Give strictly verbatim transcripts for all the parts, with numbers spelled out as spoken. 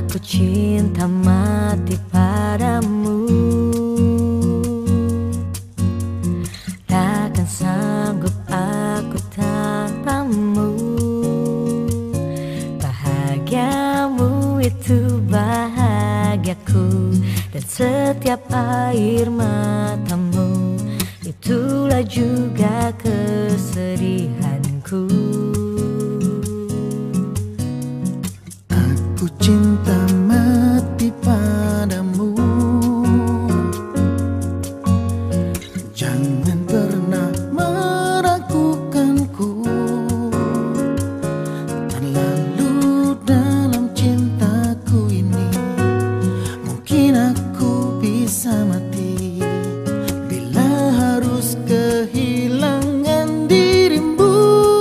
Aku cinta mati padamu, takkan sanggup aku tanpamu. Bahagiamu itu bahagiaku, dan setiap air matamu itulah juga kesedihanku. Aku cinta mati padamu, jangan pernah meragukanku. Terlalu dalam cintaku ini, mungkin aku bisa mati bila harus kehilangan dirimu.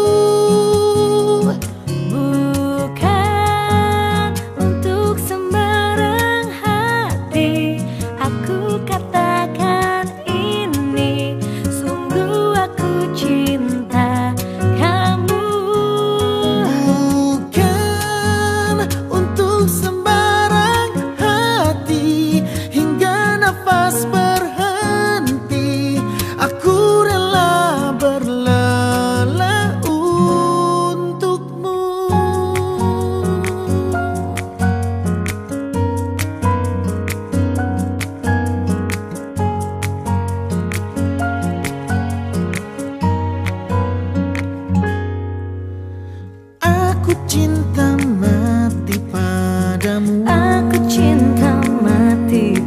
Bukan untuk sembarang hati aku katakan ini, sungguh aku cinta kamu. Bukan untuk sembarang hati, hingga nafas berhenti aku rela berlelah untukmu. Aku cinta mati padamu, Aku cinta mati